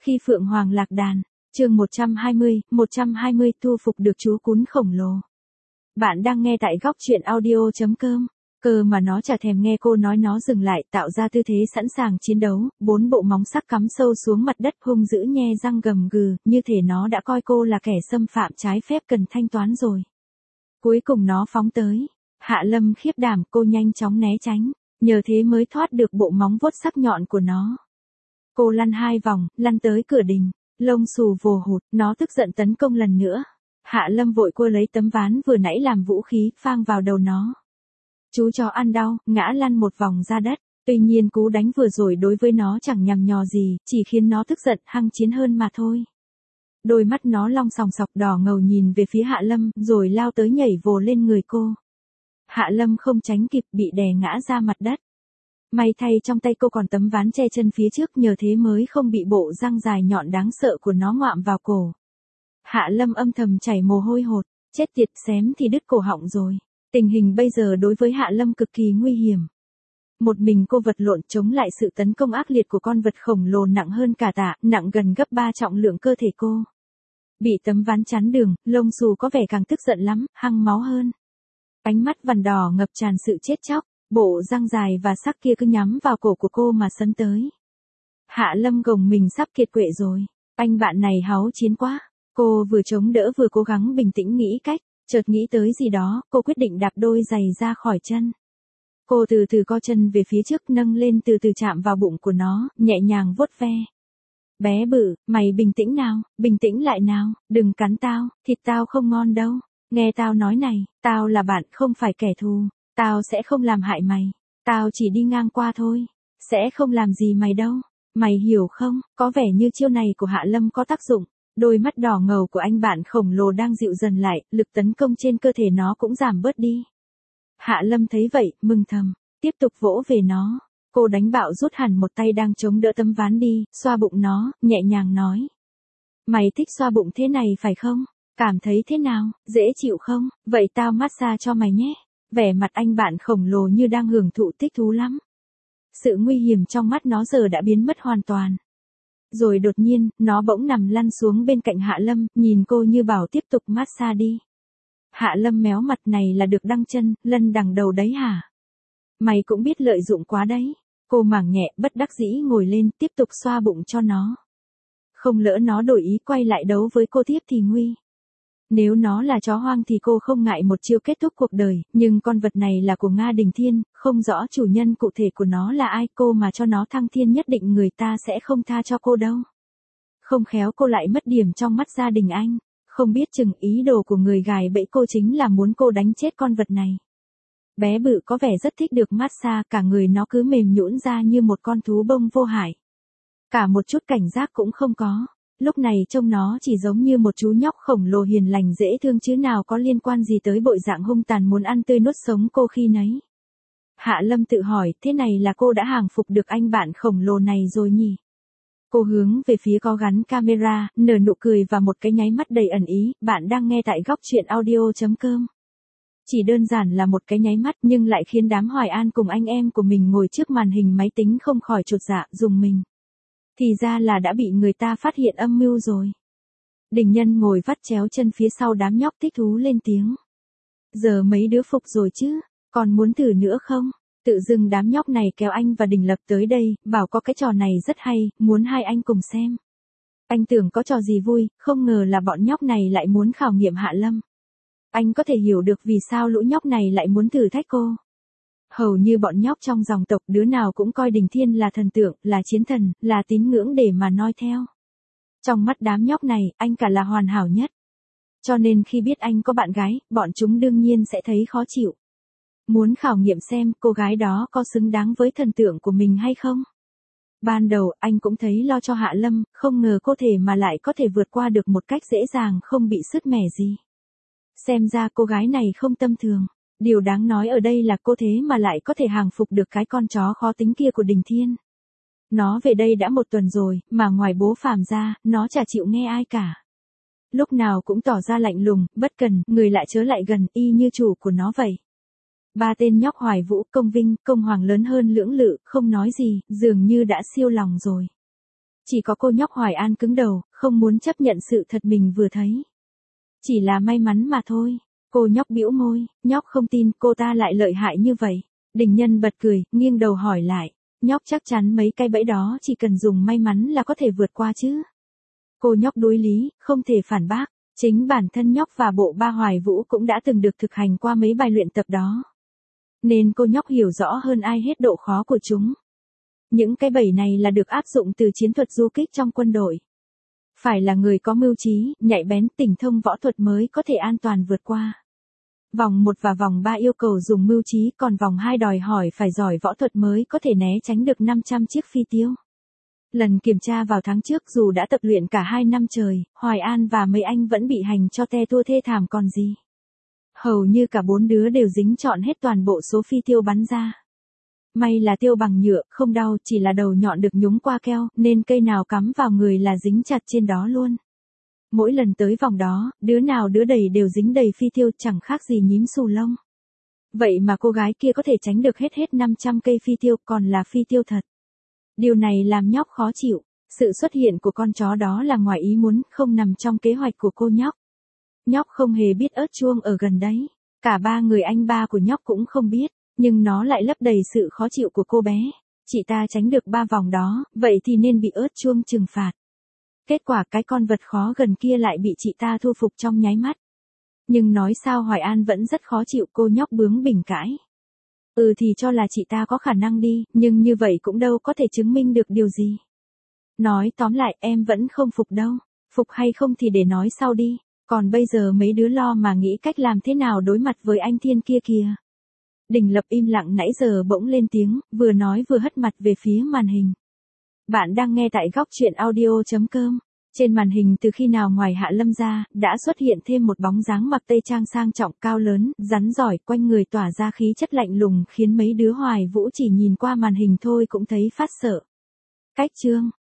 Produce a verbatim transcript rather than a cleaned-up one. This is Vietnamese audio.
Khi Phượng Hoàng lạc đàn, chương một trăm hai mươi, một trăm hai mươi thu phục được chú cún khổng lồ. Bạn đang nghe tại góc truyện audio.com. Cơ mà nó chả thèm nghe cô nói, nó dừng lại, tạo ra tư thế sẵn sàng chiến đấu, bốn bộ móng sắc cắm sâu xuống mặt đất, hung dữ nhe răng gầm gừ, như thể nó đã coi cô là kẻ xâm phạm trái phép cần thanh toán rồi. Cuối cùng nó phóng tới. Hạ Lâm khiếp đảm, cô nhanh chóng né tránh, nhờ thế mới thoát được bộ móng vuốt sắc nhọn của nó. Cô lăn hai vòng, lăn tới cửa đình, lông xù vồ hụt, nó tức giận tấn công lần nữa. Hạ Lâm vội cua lấy tấm ván vừa nãy làm vũ khí, phang vào đầu nó. Chú chó ăn đau, ngã lăn một vòng ra đất. Tuy nhiên cú đánh vừa rồi đối với nó chẳng nhằm nhò gì, chỉ khiến nó tức giận hăng chiến hơn mà thôi. Đôi mắt nó long sòng sọc đỏ ngầu nhìn về phía Hạ Lâm, rồi lao tới nhảy vồ lên người cô. Hạ Lâm không tránh kịp, bị đè ngã ra mặt đất. May thay trong tay cô còn tấm ván che chân phía trước, nhờ thế mới không bị bộ răng dài nhọn đáng sợ của nó ngoạm vào cổ. Hạ Lâm âm thầm chảy mồ hôi hột, chết tiệt, xém thì đứt cổ họng rồi. Tình hình bây giờ đối với Hạ Lâm cực kỳ nguy hiểm. Một mình cô vật lộn chống lại sự tấn công ác liệt của con vật khổng lồ nặng hơn cả tạ, nặng gần gấp ba trọng lượng cơ thể cô. Bị tấm ván chắn đường, lông xù có vẻ càng tức giận lắm, hăng máu hơn. Ánh mắt vằn đỏ ngập tràn sự chết chóc, bộ răng dài và sắc kia cứ nhắm vào cổ của cô mà sấn tới. Hạ Lâm gồng mình sắp kiệt quệ rồi, anh bạn này háu chiến quá. Cô vừa chống đỡ vừa cố gắng bình tĩnh nghĩ cách, chợt nghĩ tới gì đó, cô quyết định đạp đôi giày ra khỏi chân. Cô từ từ co chân về phía trước, nâng lên từ từ chạm vào bụng của nó, nhẹ nhàng vuốt ve. Bé bự, mày bình tĩnh nào, bình tĩnh lại nào, đừng cắn tao, thịt tao không ngon đâu. Nghe tao nói này, tao là bạn không phải kẻ thù, tao sẽ không làm hại mày, tao chỉ đi ngang qua thôi, sẽ không làm gì mày đâu, mày hiểu không? Có vẻ như chiêu này của Hạ Lâm có tác dụng, đôi mắt đỏ ngầu của anh bạn khổng lồ đang dịu dần lại, lực tấn công trên cơ thể nó cũng giảm bớt đi. Hạ Lâm thấy vậy, mừng thầm, tiếp tục vỗ về nó. Cô đánh bạo rút hẳn một tay đang chống đỡ tấm ván đi, xoa bụng nó, nhẹ nhàng nói. Mày thích xoa bụng thế này phải không? Cảm thấy thế nào, dễ chịu không? Vậy tao massage cho mày nhé. Vẻ mặt anh bạn khổng lồ như đang hưởng thụ thích thú lắm. Sự nguy hiểm trong mắt nó giờ đã biến mất hoàn toàn. Rồi đột nhiên, nó bỗng nằm lăn xuống bên cạnh Hạ Lâm, nhìn cô như bảo tiếp tục massage đi. Hạ Lâm méo mặt, này là được đăng chân, lân đằng đầu đấy hả? Mày cũng biết lợi dụng quá đấy. Cô mảng nhẹ, bất đắc dĩ ngồi lên, tiếp tục xoa bụng cho nó. Không lỡ nó đổi ý quay lại đấu với cô tiếp thì nguy. Nếu nó là chó hoang thì cô không ngại một chiêu kết thúc cuộc đời, nhưng con vật này là của Nga Đình Thiên, không rõ chủ nhân cụ thể của nó là ai, cô mà cho nó thăng thiên nhất định người ta sẽ không tha cho cô đâu. Không khéo cô lại mất điểm trong mắt gia đình anh, không biết chừng ý đồ của người gài bẫy cô chính là muốn cô đánh chết con vật này. Bé bự có vẻ rất thích được massage, cả người nó cứ mềm nhũn ra như một con thú bông vô hại. Cả một chút cảnh giác cũng không có. Lúc này trông nó chỉ giống như một chú nhóc khổng lồ hiền lành dễ thương chứ nào có liên quan gì tới bộ dạng hung tàn muốn ăn tươi nuốt sống cô khi nấy. Hạ Lâm tự hỏi, thế này là cô đã hàng phục được anh bạn khổng lồ này rồi nhỉ? Cô hướng về phía có gắn camera, nở nụ cười và một cái nháy mắt đầy ẩn ý. Bạn đang nghe tại góc truyện audio.com. Chỉ đơn giản là một cái nháy mắt nhưng lại khiến đám Hoài An cùng anh em của mình ngồi trước màn hình máy tính không khỏi chột dạ, rùng mình. Thì ra là đã bị người ta phát hiện âm mưu rồi. Đình Nhân ngồi vắt chéo chân phía sau đám nhóc thích thú lên tiếng. Giờ mấy đứa phục rồi chứ, còn muốn thử nữa không? Tự dưng đám nhóc này kéo anh và Đình Lập tới đây, bảo có cái trò này rất hay, muốn hai anh cùng xem. Anh tưởng có trò gì vui, không ngờ là bọn nhóc này lại muốn khảo nghiệm Hạ Lâm. Anh có thể hiểu được vì sao lũ nhóc này lại muốn thử thách cô. Hầu như bọn nhóc trong dòng tộc đứa nào cũng coi Đình Thiên là thần tượng, là chiến thần, là tín ngưỡng để mà noi theo. Trong mắt đám nhóc này, anh cả là hoàn hảo nhất. Cho nên khi biết anh có bạn gái, bọn chúng đương nhiên sẽ thấy khó chịu. Muốn khảo nghiệm xem cô gái đó có xứng đáng với thần tượng của mình hay không. Ban đầu anh cũng thấy lo cho Hạ Lâm, không ngờ cô thể mà lại có thể vượt qua được một cách dễ dàng không bị sứt mẻ gì. Xem ra cô gái này không tâm thường. Điều đáng nói ở đây là cô thế mà lại có thể hàng phục được cái con chó khó tính kia của Đình Thiên. Nó về đây đã một tuần rồi, mà ngoài bố Phàm ra, nó chả chịu nghe ai cả. Lúc nào cũng tỏ ra lạnh lùng, bất cần, người lại chớ lại gần, y như chủ của nó vậy. Ba tên nhóc Hoài Vũ, Công Vinh, Công Hoàng lớn hơn lưỡng lự, không nói gì, dường như đã siêu lòng rồi. Chỉ có cô nhóc Hoài An cứng đầu, không muốn chấp nhận sự thật mình vừa thấy. Chỉ là may mắn mà thôi. Cô nhóc bĩu môi, nhóc không tin cô ta lại lợi hại như vậy. Đình Nhân bật cười, nghiêng đầu hỏi lại. Nhóc chắc chắn mấy cái bẫy đó chỉ cần dùng may mắn là có thể vượt qua chứ. Cô nhóc đối lý, không thể phản bác. Chính bản thân nhóc và bộ ba Hoài Vũ cũng đã từng được thực hành qua mấy bài luyện tập đó. Nên cô nhóc hiểu rõ hơn ai hết độ khó của chúng. Những cái bẫy này là được áp dụng từ chiến thuật du kích trong quân đội. Phải là người có mưu trí, nhạy bén, tỉnh thông võ thuật mới có thể an toàn vượt qua. Vòng một và vòng ba yêu cầu dùng mưu trí, còn vòng hai đòi hỏi phải giỏi võ thuật mới có thể né tránh được năm trăm chiếc phi tiêu. Lần kiểm tra vào tháng trước dù đã tập luyện cả hai năm trời, Hoài An và mấy anh vẫn bị hành cho te tua thê thảm còn gì. Hầu như cả bốn đứa đều dính trọn hết toàn bộ số phi tiêu bắn ra. May là tiêu bằng nhựa, không đau, chỉ là đầu nhọn được nhúng qua keo, nên cây nào cắm vào người là dính chặt trên đó luôn. Mỗi lần tới vòng đó, đứa nào đứa đầy đều dính đầy phi tiêu, chẳng khác gì nhím xù lông. Vậy mà cô gái kia có thể tránh được hết hết năm trăm cây phi tiêu, còn là phi tiêu thật. Điều này làm nhóc khó chịu. Sự xuất hiện của con chó đó là ngoài ý muốn, không nằm trong kế hoạch của cô nhóc. Nhóc không hề biết ớt chuông ở gần đấy. Cả ba người anh ba của nhóc cũng không biết, nhưng nó lại lấp đầy sự khó chịu của cô bé. Chị ta tránh được ba vòng đó, vậy thì nên bị ớt chuông trừng phạt. Kết quả cái con vật khó gần kia lại bị chị ta thu phục trong nháy mắt. Nhưng nói sao Hoài An vẫn rất khó chịu, cô nhóc bướng bỉnh cãi. Ừ thì cho là chị ta có khả năng đi, nhưng như vậy cũng đâu có thể chứng minh được điều gì. Nói tóm lại em vẫn không phục đâu, phục hay không thì để nói sau đi, còn bây giờ mấy đứa lo mà nghĩ cách làm thế nào đối mặt với anh Thiên kia kìa. Đình Lập im lặng nãy giờ bỗng lên tiếng, vừa nói vừa hất mặt về phía màn hình. Bạn đang nghe tại góc truyện audio.com. Trên màn hình từ khi nào ngoài Hạ Lâm ra, đã xuất hiện thêm một bóng dáng mặc tây trang sang trọng, cao lớn, rắn giỏi, quanh người tỏa ra khí chất lạnh lùng khiến mấy đứa Hoài Vũ chỉ nhìn qua màn hình thôi cũng thấy phát sợ. Cách chương